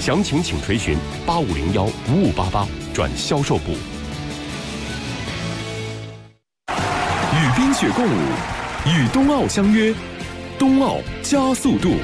详情请垂询8501-5588转销售部。与冰雪共舞，与冬奥相约，冬奥加速度。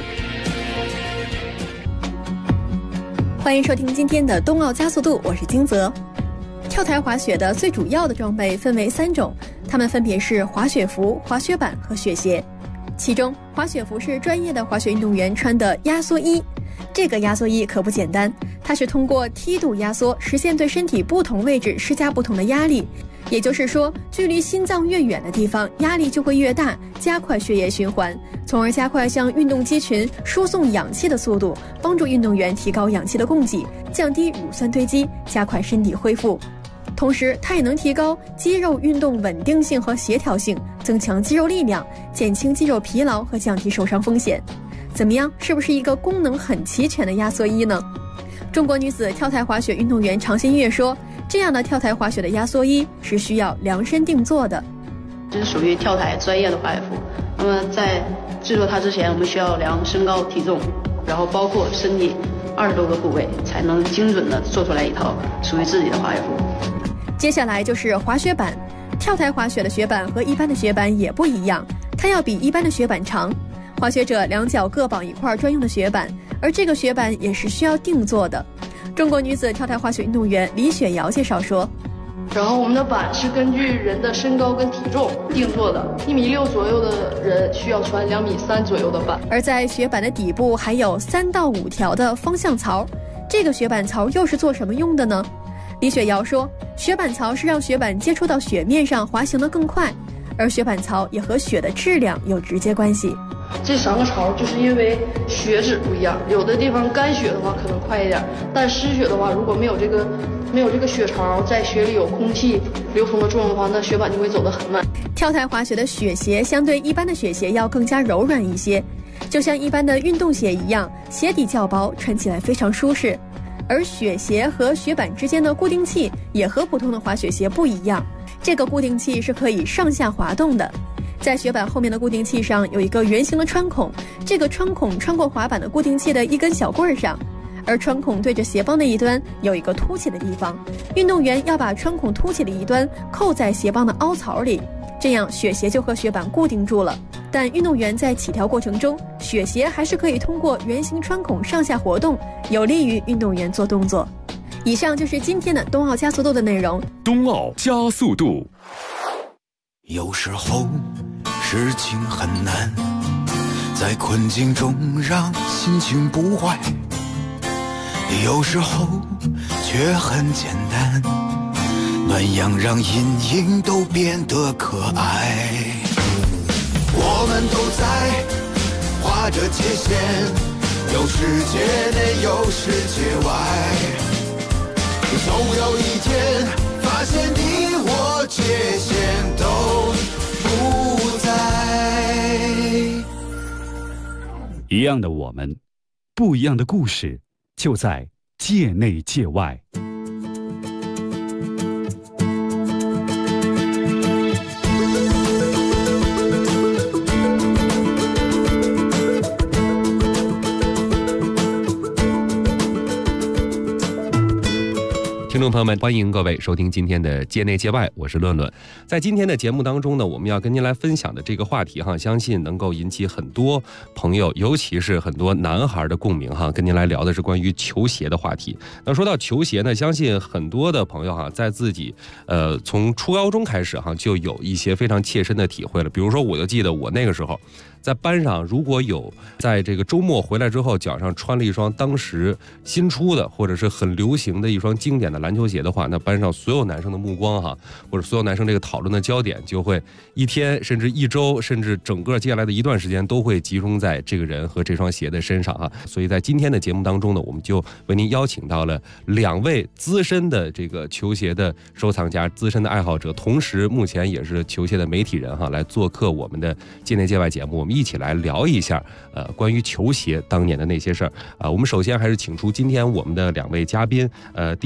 欢迎收听今天的冬奥加速度，我是金泽。跳台滑雪的最主要的装备分为3种，它们分别是滑雪服、滑雪板和雪鞋。其中，滑雪服是专业的滑雪运动员穿的压缩衣。这个压缩衣可不简单，它是通过梯度压缩实现对身体不同位置施加不同的压力。也就是说，距离心脏越远的地方，压力就会越大，加快血液循环，从而加快向运动肌群输送氧气的速度，帮助运动员提高氧气的供给，降低乳酸堆积，加快身体恢复。同时，它也能提高肌肉运动稳定性和协调性，增强肌肉力量，减轻肌肉疲劳和降低受伤风险。怎么样，是不是一个功能很齐全的压缩衣呢？中国女子跳台滑雪运动员常新月说，这样的跳台滑雪的压缩衣是需要量身定做的。 这是属于跳台专业的滑雪服，那么在制作它之前，我们需要量身高体重，然后包括身体20多个部位，才能精准的做出来一套属于自己的滑雪服。 接下来就是滑雪板。跳台滑雪的雪板和一般的雪板也不一样，它要比一般的雪板长。滑雪者2脚各绑一块专用的雪板，而这个雪板也是需要定做的。中国女子跳台滑雪运动员李雪瑶介绍说， 然后我们的板是根据人的身高跟体重定做的，1.6米左右的人需要穿2.3米左右的板。 而在雪板的底部还有3到5条的方向槽，这个雪板槽又是做什么用的呢？李雪瑶说，雪板槽是让雪板接触到雪面上滑行得更快，而雪板槽也和雪的质量有直接关系。 这3个槽就是因为雪质不一样，有的地方干雪的话可能快一点，但湿雪的话，如果没有这个雪槽，在雪里有空气流通的作用的话，那雪板就会走得很慢。 跳台滑雪的雪鞋相对一般的雪鞋要更加柔软一些，就像一般的运动鞋一样，鞋底较薄，穿起来非常舒适。而雪鞋和雪板之间的固定器也和普通的滑雪鞋不一样，这个固定器是可以上下滑动的。在雪板后面的固定器上有一个圆形的穿孔，这个穿孔穿过滑板的固定器的一根小棍上，而穿孔对着鞋帮的一端有一个凸起的地方，运动员要把穿孔凸起的一端扣在鞋帮的凹槽里，这样雪鞋就和雪板固定住了。但运动员在起跳过程中，雪鞋还是可以通过圆形穿孔上下活动，有利于运动员做动作。以上就是今天的冬奥加速度的内容。 冬奥加速度。 有时候事情很难，在困境中让心情不坏，有时候却很简单，暖阳让阴影都变得可爱。我们都在划着界限，有世界内有世界外，总有一天发现你我界限都不在。 一样的我们，不一样的故事，就在界内界外。 听众朋友们，欢迎各位收听今天的界内界外，我是论论。在今天的节目当中呢，我们要跟您来分享的这个话题哈，相信能够引起很多朋友，尤其是很多男孩的共鸣哈。跟您来聊的是关于球鞋的话题。那说到球鞋呢，相信很多的朋友哈，在自己从初高中开始哈，就有一些非常切身的体会了。比如说，我就记得我那个时候在班上，如果有在这个周末回来之后脚上穿了一双当时新出的或者是很流行的一双经典的篮球鞋的话，那班上所有男生的目光哈，或者所有男生这个讨论的焦点就会一天甚至一周甚至整个接下来的一段时间都会集中在这个人和这双鞋的身上哈。所以在今天的节目当中呢，我们就为您邀请到了2位资深的这个球鞋的收藏家、资深的爱好者，同时目前也是球鞋的媒体人哈，来做客我们的界内界外节目。我们一起来聊一下关于球鞋当年的那些事儿啊。我们首先还是请出今天我们的2位嘉宾，第一位呢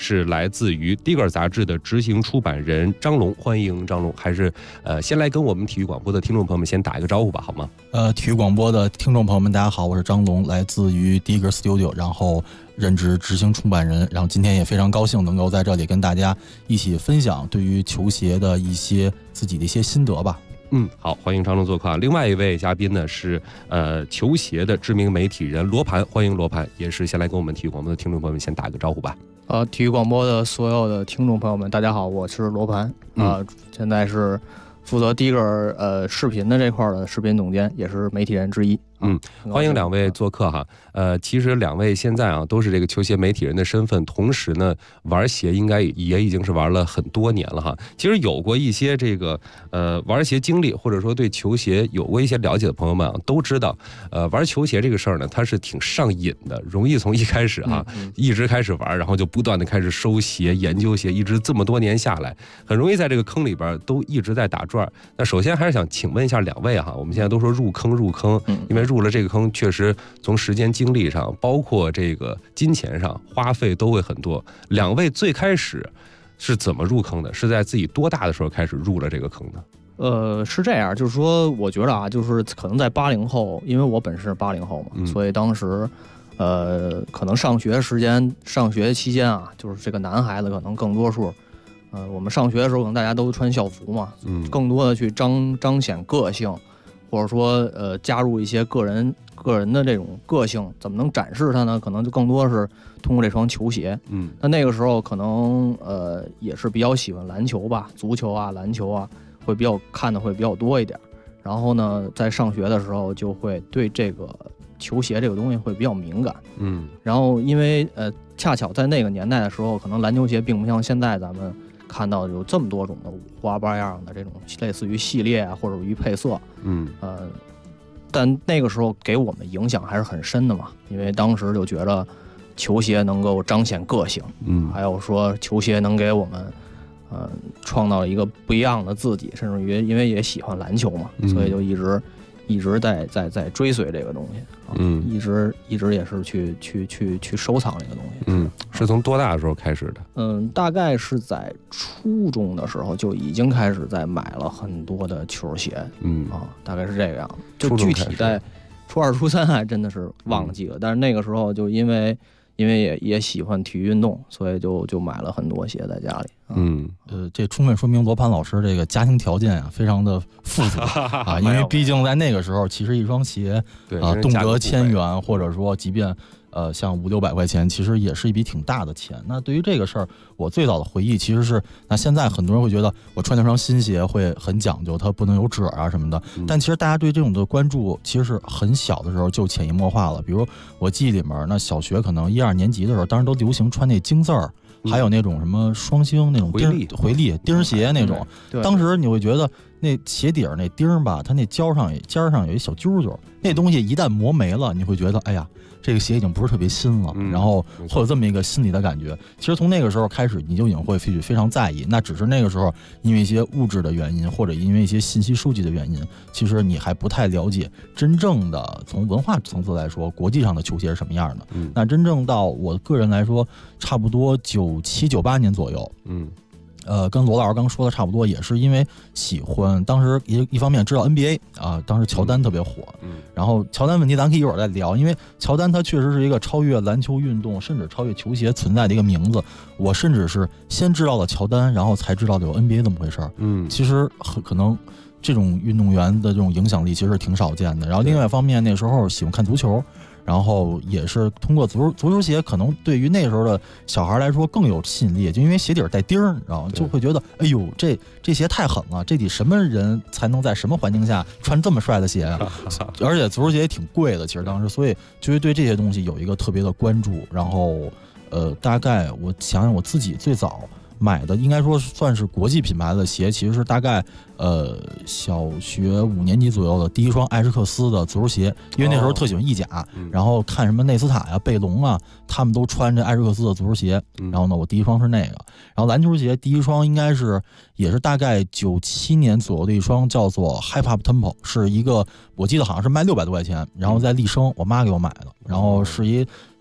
是来自于《迪格尔》杂志的执行出版人张龙，欢迎张龙。还是先来跟我们体育广播的听众朋友们先打一个招呼吧，好吗？ 体育广播的听众朋友们，大家好，我是张龙，来自于 Digger Studio， 然后任职执行出版人，然后今天也非常高兴能够在这里跟大家一起分享对于球鞋的自己的一些心得吧。 好，欢迎张龙做客。另外一位嘉宾呢是球鞋的知名媒体人罗盘，欢迎罗盘，也是先来跟我们体育广播的听众朋友们先打个招呼吧。 体育广播的所有的听众朋友们，大家好，我是罗盘，现在是负责第一个视频的这块的视频总监，也是媒体人之一。 欢迎两位做客哈。其实两位现在都是这个球鞋媒体人的身份，同时呢玩鞋应该也已经是玩了很多年了哈。其实有过一些这个玩鞋经历，或者说对球鞋有过一些了解的朋友们都知道，玩球鞋这个事儿呢，它是挺上瘾的，容易从一开始一直开始玩，然后就不断的开始收鞋、研究鞋，一直这么多年下来，很容易在这个坑里边都一直在打转。那首先还是想请问一下两位哈，我们现在都说入坑，因为入了这个坑，确实从时间精力上，包括这个金钱上花费都会很多。两位最开始是怎么入坑的？是在自己多大的时候开始入了这个坑呢？ 是这样，就是说，我觉得就是可能在80后，因为我本身是80后嘛，所以当时可能上学期间就是这个男孩子可能更多数。我们上学的时候可能大家都穿校服嘛，更多的去彰显个性，或者说加入一些个人的这种个性，怎么能展示它呢？可能就更多是通过这双球鞋。那个时候可能也是比较喜欢篮球吧，足球篮球会看的会比较多一点。然后呢，在上学的时候就会对这个球鞋这个东西会比较敏感。然后因为恰巧在那个年代的时候，可能篮球鞋并不像现在咱们看到有这么多种的五花八样的这种类似于系列或者于配色，但那个时候给我们影响还是很深的嘛，因为当时就觉得球鞋能够彰显个性，还有说球鞋能给我们创造一个不一样的自己，甚至于因为也喜欢篮球嘛，所以就一直在追随这个东西，一直也是去收藏这个东西。 是从多大的时候开始的？ 大概是在初中的时候就已经开始在买了很多的球鞋，大概是这个样子。就具体在初二、初三还真的是忘记了，但是那个时候就因为也喜欢体育运动，所以就买了很多鞋在家里。 这充分说明罗盘老师这个家庭条件非常的富足因为毕竟在那个时候，其实一双鞋动辄1000元，或者说即便像500-600块钱，其实也是一笔挺大的钱。那对于这个事儿，我最早的回忆其实是，那现在很多人会觉得我穿那双新鞋会很讲究，它不能有褶什么的。但其实大家对这种的关注，其实是很小的时候就潜移默化了。比如我记忆里面，那小学可能1、2年级的时候，当时都流行穿那金字儿。还有那种什么双星那种回力钉鞋那种，当时你会觉得那鞋底儿那钉吧，它那尖上有一小揪揪，那东西一旦磨没了，你会觉得哎呀，这个鞋已经不是特别新了，然后会有这么一个心理的感觉。其实从那个时候开始，你就已经会非常在意。那只是那个时候因为一些物质的原因，或者因为一些信息收集的原因，其实你还不太了解真正的从文化层次来说，国际上的球鞋是什么样的。那真正到我个人来说，差不多97、98年左右，跟罗老师刚说的差不多，也是因为喜欢，当时一方面知道 NBA 当时乔丹特别火，然后乔丹问题咱可以一会儿再聊，因为乔丹他确实是一个超越篮球运动，甚至超越球鞋存在的一个名字。我甚至是先知道了乔丹，然后才知道有 NBA 这么回事儿。其实可能这种运动员的这种影响力其实是挺少见的。然后另外一方面，那时候喜欢看足球。然后也是通过足球鞋，可能对于那时候的小孩来说更有吸引力，就因为鞋底带钉儿，然后就会觉得，哎呦，这鞋太狠了，这得什么人才能在什么环境下穿这么帅的鞋啊？而且足球鞋也挺贵的，其实当时，所以就会对这些东西有一个特别的关注。然后，大概我想想我自己最早买的应该说算是国际品牌的鞋，其实是大概小学5年级左右的第一双艾什克斯的足球鞋，因为那时候特喜欢意甲，然后看什么内斯塔呀、贝隆啊，他们都穿着艾什克斯的足球鞋，然后呢，我第一双是那个，然后篮球鞋第一双应该是也是大概97年左右的一双，叫做 Hip Hop Tempo， 是一个我记得好像是卖600多块钱，然后在立生我妈给我买的，然后是一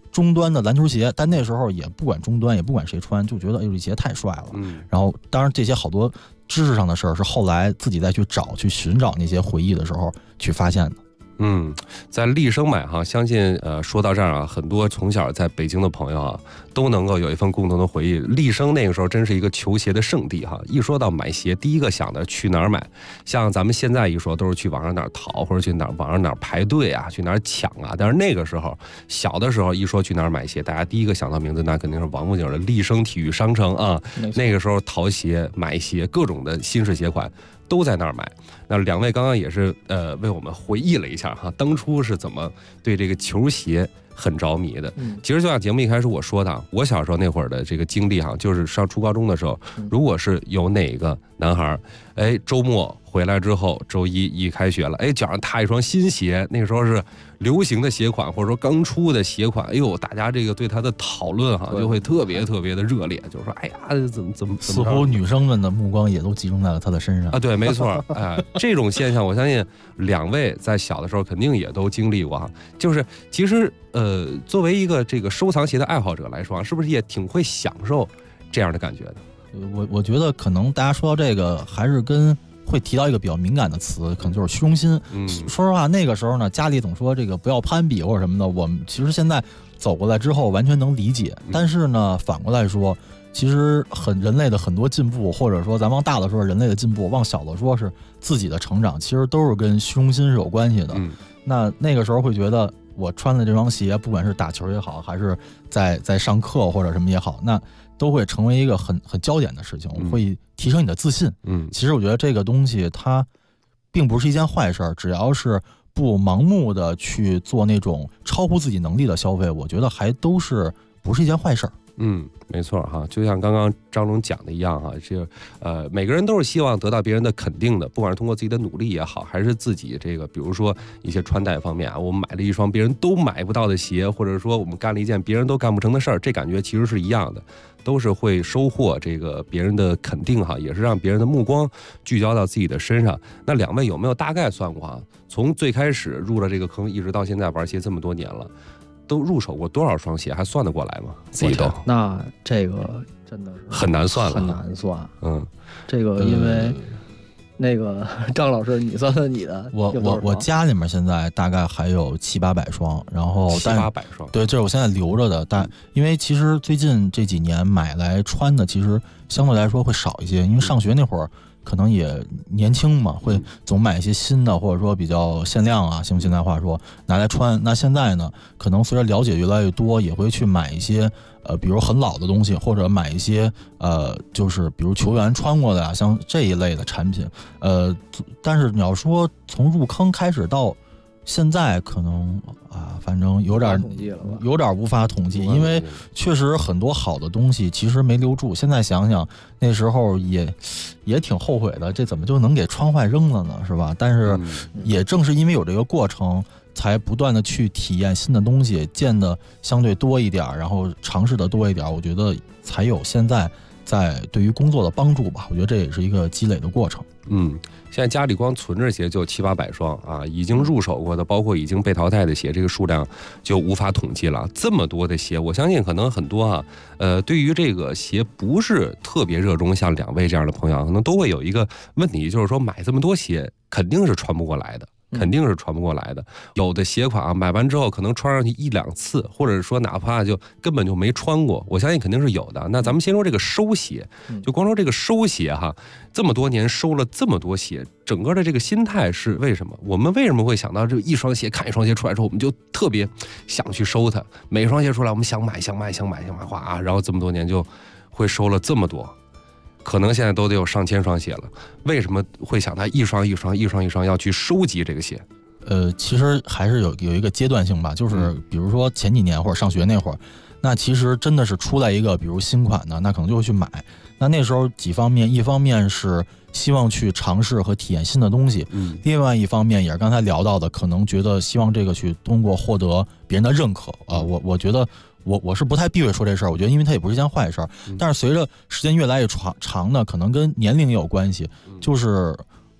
中端的篮球鞋，但那时候也不管中端，也不管谁穿，就觉得哎呦这鞋太帅了。然后当然这些好多知识上的事儿是后来自己再去寻找那些回忆的时候去发现的。 在立生买哈，相信说到这儿啊，很多从小在北京的朋友啊，都能够有一份共同的回忆。立生那个时候真是一个球鞋的圣地哈，一说到买鞋，第一个想的去哪儿买？像咱们现在一说，都是去网上哪儿淘，或者去网上哪儿排队啊，去哪儿抢啊。但是那个时候，小的时候一说去哪儿买鞋，大家第一个想到名字，那肯定是王府井的立生体育商城啊。那个时候淘鞋、买鞋，各种的新式鞋款都在那儿买。那两位刚刚也是为我们回忆了一下哈，当初是怎么对这个球鞋很着迷的。其实就像节目一开始我说的，我小时候那会儿的这个经历哈，就是上初高中的时候，如果是有哪个男孩周末回来之后，周一开学了，脚上踏一双新鞋，那个时候是流行的鞋款，或者说刚出的鞋款，大家这个对他的讨论哈就会特别特别的热烈，就是说怎么似乎女生们的目光也都集中在了他的身上啊。对，没错，这种现象我相信两位在小的时候肯定也都经历过哈。就是其实作为一个这个收藏鞋的爱好者来说，是不是也挺会享受这样的感觉的？ 我觉得可能大家说到这个，还是会提到一个比较敏感的词，可能就是虚荣心。说实话，那个时候呢，家里总说这个不要攀比或者什么的，我们其实现在走过来之后完全能理解。但是呢，反过来说，其实人类的很多进步，或者说咱往大了说人类的进步，往小了说是自己的成长，其实都是跟虚荣心是有关系的。那个时候会觉得，我穿的这双鞋，不管是打球也好，还是在上课或者什么也好，那都会成为一个很焦点的事情，会提升你的自信。其实我觉得这个东西它并不是一件坏事，只要是不盲目的去做那种超乎自己能力的消费，我觉得还都是不是一件坏事。 没错哈，就像刚刚张龙讲的一样哈，每个人都是希望得到别人的肯定的，不管是通过自己的努力也好，还是自己这个，比如说一些穿戴方面啊，我们买了一双别人都买不到的鞋，或者说我们干了一件别人都干不成的事儿，这感觉其实是一样的，都是会收获这个别人的肯定哈，也是让别人的目光聚焦到自己的身上。那两位有没有大概算过啊？从最开始入了这个坑，一直到现在玩鞋这么多年了，都入手过多少双鞋，还算得过来吗？自己都那这个真的是很难算了， 很难算。这个因为那个张老师，你算算你的。 我家里面现在大概还有700-800双，然后 700-800双， 对，这是我现在留着的。但因为其实最近这几年买来穿的，其实相对来说会少一些，因为上学那会儿可能也年轻嘛，会总买一些新的，或者说比较限量啊，用现在话说拿来穿。那现在呢，可能随着了解越来越多，也会去买一些比如很老的东西，或者买一些就是比如球员穿过的啊，像这一类的产品。但是你要说从入坑开始到现在，可能反正有点无法统计，因为确实很多好的东西其实没留住。现在想想那时候也挺后悔的，这怎么就能给穿坏扔了呢，是吧？但是也正是因为有这个过程，才不断的去体验新的东西，见的相对多一点，然后尝试的多一点，我觉得才有现在在对于工作的帮助吧。我觉得这也是一个积累的过程。 现在家里光存着鞋就700-800双啊，已经入手过的，包括已经被淘汰的鞋，这个数量就无法统计了。这么多的鞋，我相信可能很多对于这个鞋不是特别热衷，像两位这样的朋友，可能都会有一个问题，就是说买这么多鞋肯定是穿不过来的。有的鞋款买完之后可能穿上去1-2次，或者说哪怕就根本就没穿过，我相信肯定是有的。那咱们先说这个收鞋，就光说这个收鞋哈，这么多年收了这么多鞋，整个的这个心态是为什么？我们为什么会想到这一双鞋，看一双鞋出来之后，我们就特别想去收它？每双鞋出来，我们想买，哗，然后这么多年就会收了这么多。可能现在都得有上千双鞋了，为什么会想他一双要去收集这个鞋？ 其实还是有一个阶段性吧，就是比如说前几年或者上学那会儿，那其实真的是出来一个比如新款的，那可能就会去买。那时候几方面，一方面是希望去尝试和体验新的东西，另外一方面也是刚才聊到的，可能觉得希望这个去通过获得别人的认可我觉得我是不太避讳说这事儿，我觉得因为它也不是一件坏事，但是随着时间越来越长呢，可能跟年龄也有关系，就是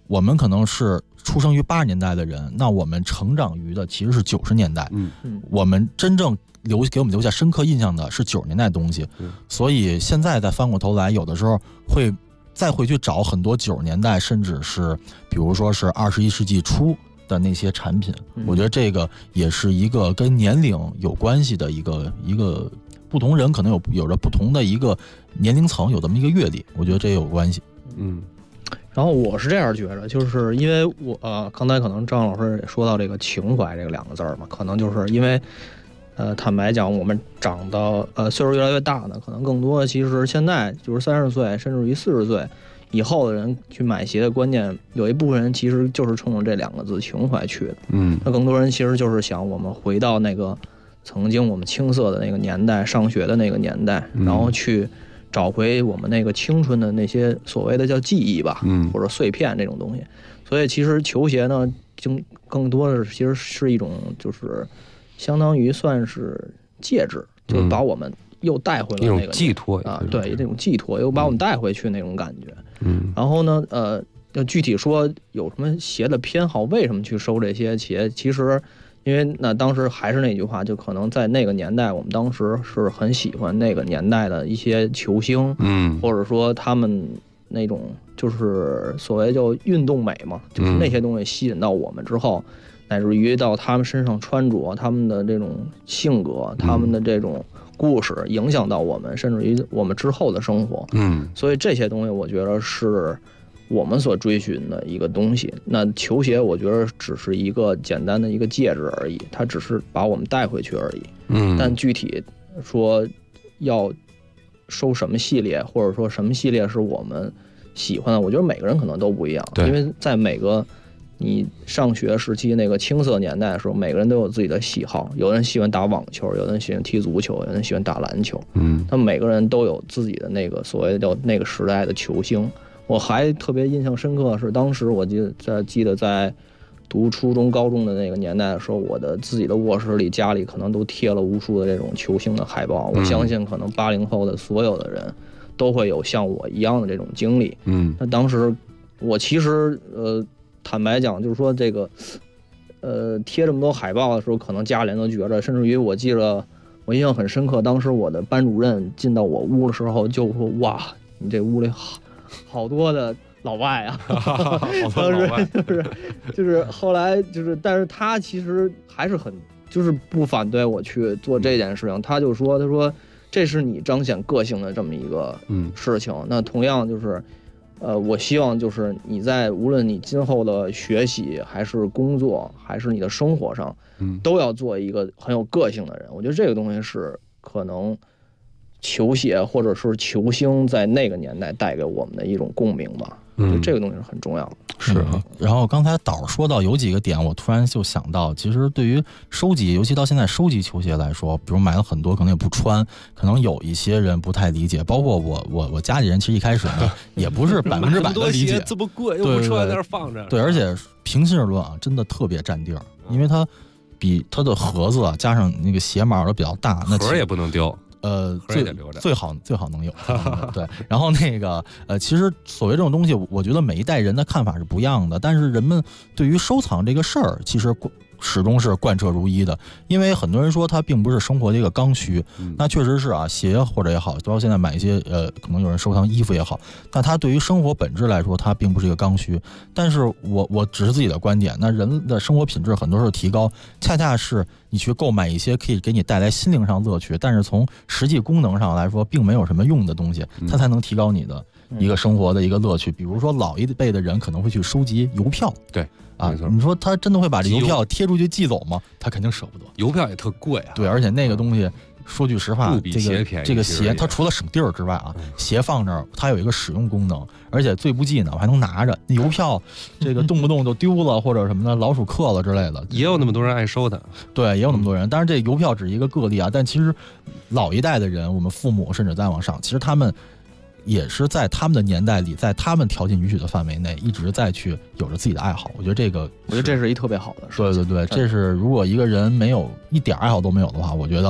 我们可能是出生于80年代的人，那我们成长于的其实是90年代。我们真正给我们留下深刻印象的是90年代的东西。所以现在再翻过头来，有的时候会再回去找很多90年代，甚至是比如说是21世纪初的那些产品。我觉得这个也是一个跟年龄有关系的一个不同人可能有着不同的一个年龄层，有这么一个阅历，我觉得这也有关系。 然后我是这样觉得，就是因为我刚才可能张老师也说到这个情怀这个2个字嘛，可能就是因为坦白讲，我们长到岁数越来越大呢，可能更多的其实现在就是30岁甚至于40岁以后的人去买鞋的观念，有一部分人其实就是冲着这2个字情怀去的。那更多人其实就是想我们回到那个曾经我们青涩的那个年代，上学的那个年代，然后去找回我们那个青春的那些所谓的叫记忆吧，或者碎片这种东西。所以其实球鞋呢，就更多的其实是一种就是相当于算是介质，就把我们又带回了那个一种寄托啊，对，那种寄托又把我们带回去那种感觉。然后呢，要具体说有什么鞋的偏好，为什么去收这些鞋，其实。因为那当时还是那句话，就可能在那个年代，我们当时是很喜欢那个年代的一些球星，或者说他们那种就是所谓叫运动美嘛，就是那些东西吸引到我们之后，乃至于到他们身上穿着，他们的这种性格，他们的这种故事，影响到我们，甚至于我们之后的生活。所以这些东西我觉得是我们所追寻的一个东西。那球鞋我觉得只是一个简单的一个介质而已，它只是把我们带回去而已。但具体说要收什么系列，或者说什么系列是我们喜欢的，我觉得每个人可能都不一样。因为在每个你上学时期那个青涩年代的时候，每个人都有自己的喜好，有人喜欢打网球，有人喜欢踢足球，有人喜欢打篮球。他们每个人都有自己的那个所谓的叫那个时代的球星。我还特别印象深刻的是，当时我记得在读初中、高中的那个年代的时候，我的自己的卧室里、家里可能都贴了无数的这种球星的海报。我相信，可能80后的所有的人都会有像我一样的这种经历。那当时我其实坦白讲，就是说这个贴这么多海报的时候，可能家里人都觉着，甚至于我记得我印象很深刻，当时我的班主任进到我屋的时候就说：“哇，你这屋里好多的老外啊！”当时就是后来就是，但是他其实还是很就是不反对我去做这件事情。他就说：“他说这是你彰显个性的这么一个事情。那同样就是我希望就是你在无论你今后的学习还是工作还是你的生活上，都要做一个很有个性的人。我觉得这个东西是可能。”球鞋或者是球星在那个年代带给我们的一种共鸣吧，就这个东西是很重要的。 是啊。然后刚才导说到有几个点，我突然就想到，其实对于收集，尤其到现在收集球鞋来说，比如买了很多可能也不穿，可能有一些人不太理解，包括我家里人，其实一开始呢也不是100%的理解， 这么贵又不穿在那儿放着。 对，而且平心而论啊，真的特别占地儿，因为它比它的盒子啊加上那个鞋码都比较大，那盒也不能丢。 最好能有对。然后那个其实所谓这种东西，我觉得每一代人的看法是不一样的，但是人们对于收藏这个事儿，其实始终是贯彻如一的。因为很多人说它并不是生活的一个刚需，那确实是啊，鞋或者也好，包括现在买一些可能有人收藏衣服也好，那它对于生活本质来说，它并不是一个刚需。但是我只是自己的观点，那人的生活品质很多时候提高，恰恰是你去购买一些可以给你带来心灵上乐趣，但是从实际功能上来说并没有什么用的东西，它才能提高你的一个生活的一个乐趣。比如说老一辈的人可能会去收集邮票， 对啊，你说他真的会把这邮票贴出去寄走吗？他肯定舍不得。 邮票也特贵啊。 对，而且那个东西说句实话，这个鞋它除了省地儿之外啊，鞋放这儿它有一个使用功能，而且最不济呢我还能拿着。邮票这个动不动就丢了或者什么的，老鼠刻了之类的， 也有那么多人爱收的。 对，也有那么多人。但是这邮票只是一个个例啊，但其实老一代的人，我们父母甚至再往上，其实他们也是在他们的年代里，在他们条件允许的范围内，一直在去有着自己的爱好。我觉得这是一特别好的事。 对，这是如果一个人没有一点爱好都没有的话，我觉得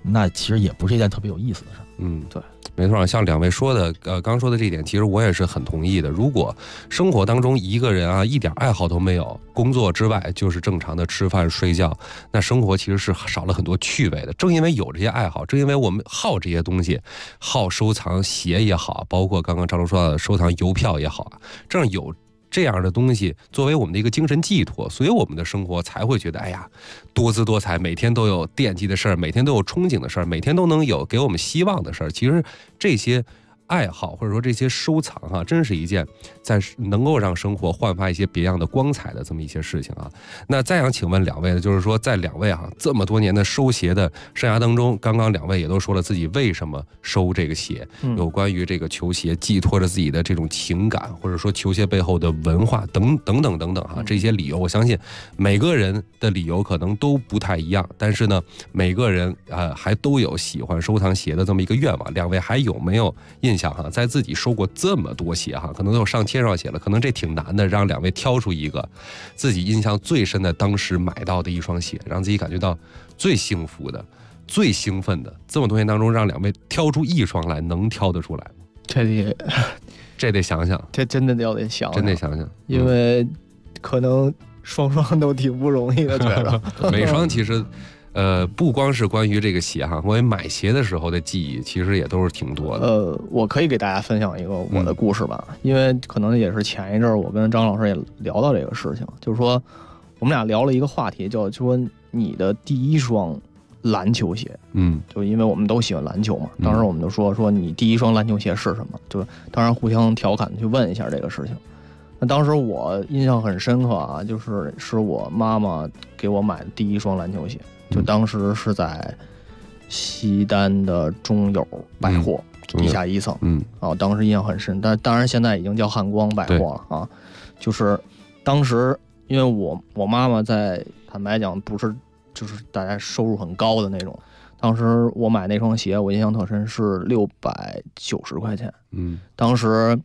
那其实也不是一件特别有意思的事儿。 对， 没错，像两位说的，刚说的这一点，其实我也是很同意的。如果生活当中一个人啊一点爱好都没有，工作之外就是正常的吃饭睡觉，那生活其实是少了很多趣味的。正因为有这些爱好，正因为我们好这些东西，好收藏鞋也好，包括刚刚张龙说到的收藏邮票也好啊，正有这样的东西作为我们的一个精神寄托，所以我们的生活才会觉得哎呀多姿多彩，每天都有惦记的事儿，每天都有憧憬的事儿，每天都能有给我们希望的事儿。其实这些爱好或者说这些收藏哈，真是一件在能够让生活焕发一些别样的光彩的这么一些事情啊。那再想请问两位呢，就是说在两位这么多年的收鞋的生涯当中，刚刚两位也都说了自己为什么收这个鞋，有关于这个球鞋寄托着自己的这种情感，或者说球鞋背后的文化等等这些理由，我相信每个人的理由可能都不太一样，但是呢，每个人还都有喜欢收藏鞋的这么一个愿望。两位还有没有印象在自己收过这么多鞋可能都有上千双鞋了，可能这挺难的，让两位挑出一个自己印象最深的当时买到的一双鞋，让自己感觉到最幸福的最兴奋的，这么多年当中让两位挑出一双来，能挑得出来吗？这得想想， 这真的得想， 真得想想， 因为可能双都挺不容易的，觉得每双其实不光是关于这个鞋我也买鞋的时候的记忆其实也都是挺多的。 我可以给大家分享一个我的故事吧，因为可能也是前一阵我跟张老师也聊到这个事情，就是说我们俩聊了一个话题，叫说你的第一双篮球鞋，就因为我们都喜欢篮球嘛，当时我们就说你第一双篮球鞋是什么，就当然互相调侃去问一下这个事情。那当时我印象很深刻就是我妈妈给我买的第一双篮球鞋，就当时是在西单的中友百货地下一层，当时印象很深，但当然现在已经叫汉光百货了啊。就是当时因为我妈妈在坦白讲不是就是大家收入很高的那种，当时我买那双鞋我印象特深是690块钱，当时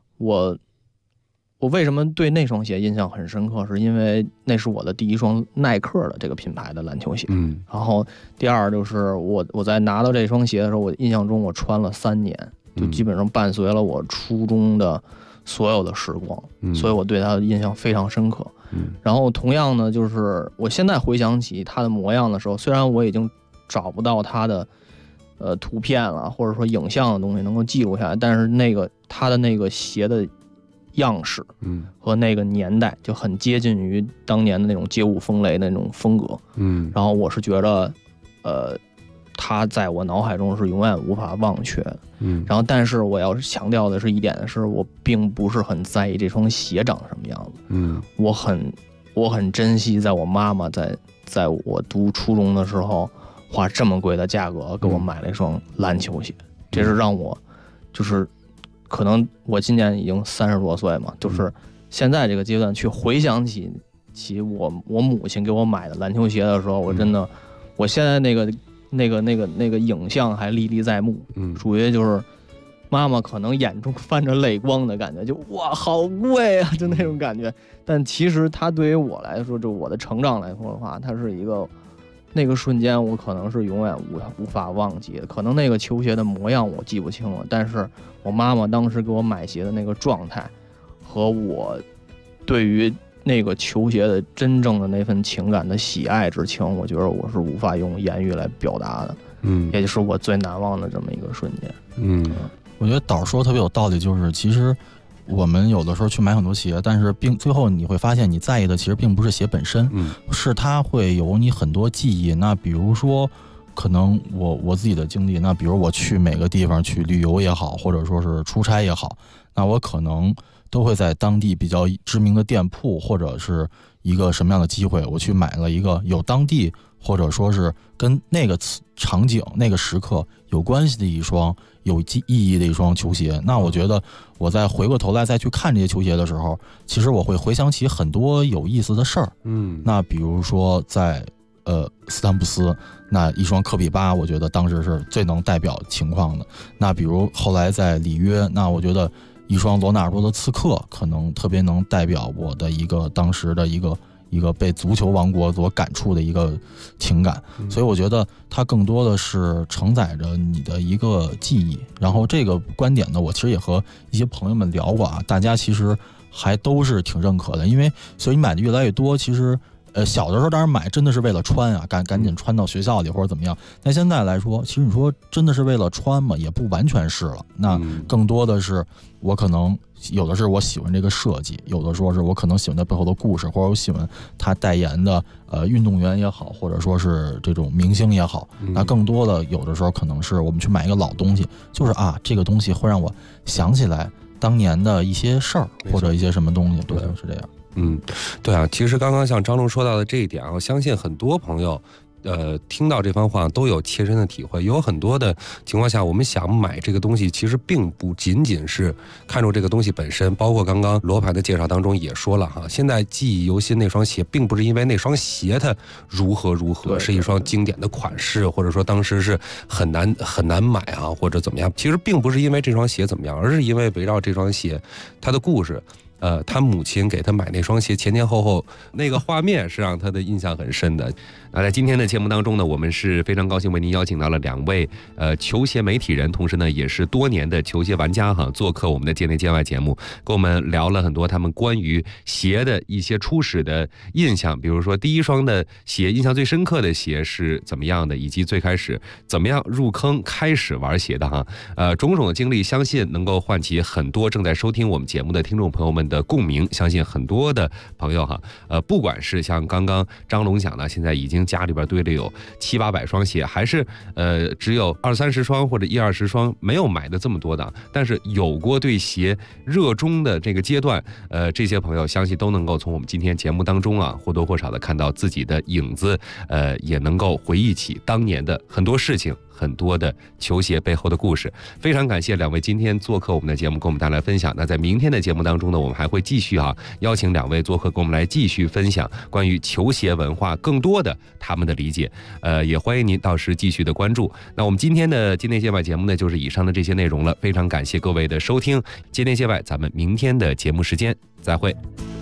我为什么对那双鞋印象很深刻，是因为那是我的第一双耐克的这个品牌的篮球鞋。然后第二就是我在拿到这双鞋的时候，我印象中我穿了3年，就基本上伴随了我初中的所有的时光，所以我对它的印象非常深刻。然后同样呢，就是我现在回想起它的模样的时候，虽然我已经找不到它的图片了，或者说影像的东西能够记录下来，但是它的那个鞋的样式，和那个年代就很接近于当年的那种街舞风雷的那种风格，然后我是觉得，它在我脑海中是永远无法忘却的，然后但是我要强调的是一点是，我并不是很在意这双鞋长什么样子，我很珍惜在我妈妈在我读初中的时候花这么贵的价格给我买了一双篮球鞋，这是让我就是。可能我今年已经30多岁嘛，就是现在这个阶段去回想起我母亲给我买的篮球鞋的时候，我真的，我现在那个影像还历历在目，属于就是妈妈可能眼中泛着泪光的感觉，就哇好贵啊，就那种感觉。但其实它对于我来说，就我的成长来说的话，它是一个。那个瞬间我可能是永远无法忘记的，可能那个球鞋的模样我记不清了，但是我妈妈当时给我买鞋的那个状态和我对于那个球鞋的真正的那份情感的喜爱之情，我觉得我是无法用言语来表达的，也就是我最难忘的这么一个瞬间。 我觉得导说的特别有道理，就是其实我们有的时候去买很多鞋，但是最后你会发现你在意的其实并不是鞋本身，是它会有你很多记忆。那比如说可能我自己的经历，那比如我去每个地方去旅游也好，或者说是出差也好，那我可能都会在当地比较知名的店铺，或者是一个什么样的机会，我去买了一个有当地或者说是跟那个场景那个时刻有关系的一双有意义的一双球鞋。那我觉得我再回过头来再去看这些球鞋的时候，其实我会回想起很多有意思的事儿。那比如说在斯坦布斯那一双科比8，我觉得当时是最能代表情况的。那比如后来在里约，那我觉得一双罗纳尔多的刺客可能特别能代表我的一个当时的一个一个被足球王国所感触的一个情感，所以我觉得它更多的是承载着你的一个记忆。然后这个观点呢，我其实也和一些朋友们聊过啊，大家其实还都是挺认可的，因为所以你买的越来越多，其实小的时候当然买真的是为了穿啊，赶紧穿到学校里或者怎么样。但现在来说，其实你说真的是为了穿嘛，也不完全是了。那更多的是我可能有的是我喜欢这个设计，有的说是我可能喜欢它背后的故事，或者我喜欢他代言的运动员也好，或者说是这种明星也好。那更多的有的时候可能是我们去买一个老东西，就是这个东西会让我想起来当年的一些事儿或者一些什么东西。对，是这样。 对啊，其实刚刚像张龙说到的这一点啊，我相信很多朋友听到这番话都有切身的体会。有很多的情况下，我们想买这个东西，其实并不仅仅是看重这个东西本身，包括刚刚罗盘的介绍当中也说了哈，现在记忆犹新那双鞋，并不是因为那双鞋它如何，是一双经典的款式，或者说当时是很难买啊，或者怎么样。其实并不是因为这双鞋怎么样，而是因为围绕这双鞋它的故事。他母亲给他买那双鞋前后那个画面是让他的印象很深的。那在今天的节目当中呢，我们是非常高兴为您邀请到了2位球鞋媒体人，同时呢也是多年的球鞋玩家哈，做客我们的界内界外节目，跟我们聊了很多他们关于鞋的一些初始的印象，比如说第一双的鞋印象最深刻的鞋是怎么样的，以及最开始怎么样入坑开始玩鞋的哈。种种的经历，相信能够唤起很多正在收听我们节目的听众朋友们的共鸣。相信很多的朋友哈，不管是像刚刚张龙讲的，现在已经家里边堆了有700-800双鞋，还是只有20-30双或者10-20双，没有买的这么多的，但是有过对鞋热衷的这个阶段，这些朋友相信都能够从我们今天节目当中啊，或多或少的看到自己的影子，也能够回忆起当年的很多事情，很多的球鞋背后的故事。非常感谢2位今天做客我们的节目，跟我们带来分享。那在明天的节目当中呢，我们还会继续邀请2位做客，跟我们来继续分享关于球鞋文化更多的他们的理解。也欢迎您到时继续的关注。那我们今天的界内界外节目呢，就是以上的这些内容了。非常感谢各位的收听，界内界外，咱们明天的节目时间再会。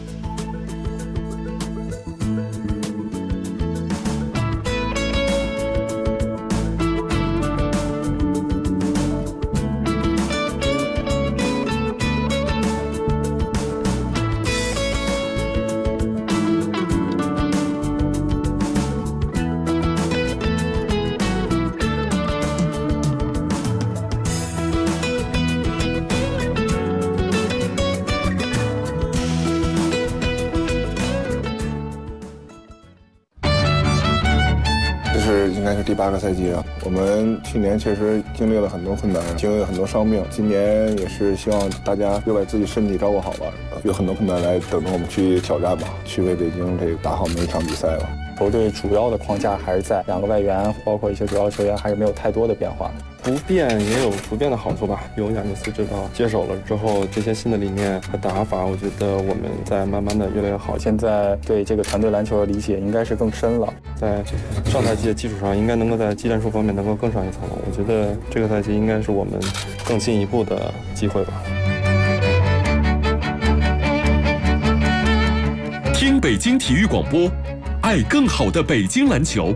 应该是第8个赛季了。我们去年确实经历了很多困难，经历了很多伤病。今年也是希望大家又把自己身体照顾好吧，有很多困难来等着我们去挑战吧，去为北京这个打好每一场比赛吧。 球队主要的框架还是在2个外援，包括一些主要球员，还是没有太多的变化。 不变也有不变的好处吧。有亚尼斯指导接手了之后，这些新的理念和打法，我觉得我们在慢慢的越来越好。 现在对这个团队篮球的理解应该是更深了， 在上赛季的基础上，应该能够在技战术方面能够更上一层楼。我觉得这个赛季应该是我们更进一步的机会吧。 听北京体育广播，爱更好的北京篮球。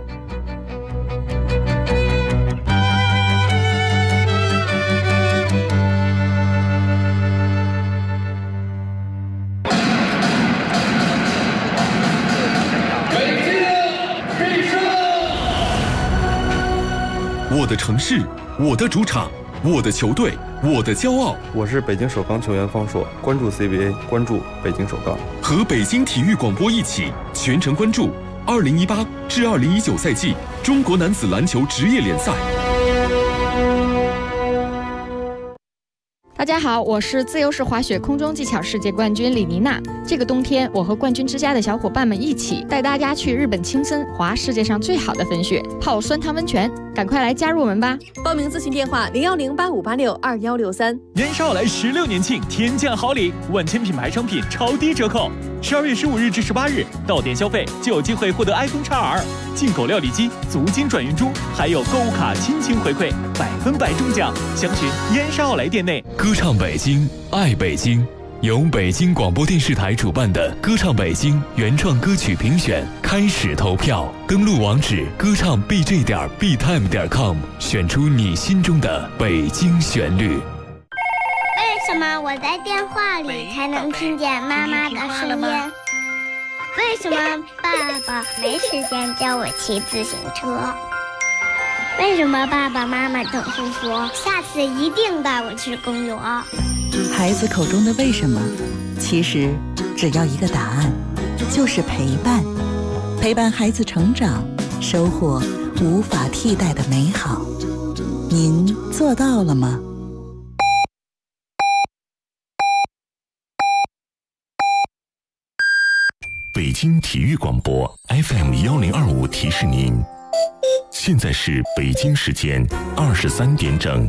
我的城市，我的主场，我的球队，我的骄傲。 我是北京首钢球员方硕，关注 CBA， 关注北京首钢， 和北京体育广播一起全程关注2018至2019赛季中国男子篮球职业联赛。 大家好，我是自由式滑雪空中技巧世界冠军李妮娜。这个冬天，我和冠军之家的小伙伴们一起带大家去日本青森滑世界上最好的粉雪，泡酸汤温泉。赶快来加入我们吧！ 报名咨询电话01085862163。 年少来16年庆，天降好礼，万千品牌商品超低折扣。12月15日至18日，到店消费就有机会获得 iPhone XR、进口料理机、足金转运珠，还有购物卡亲情回馈，100%中奖。详询燕莎奥莱店内。 歌唱北京，爱北京， 由北京广播电视台主办的歌唱北京原创歌曲评选开始投票，登录网址歌唱 bj.btime.com， 选出你心中的北京旋律。 为什么我在电话里才能听见妈妈的声音？为什么爸爸没时间教我骑自行车？为什么爸爸妈妈总是说下次一定带我去公园？ 孩子口中的为什么，其实只要一个答案，就是陪伴。陪伴孩子成长，收获无法替代的美好。您做到了吗？ 北京体育广播 FM1025提示您，现在是北京时间23点整。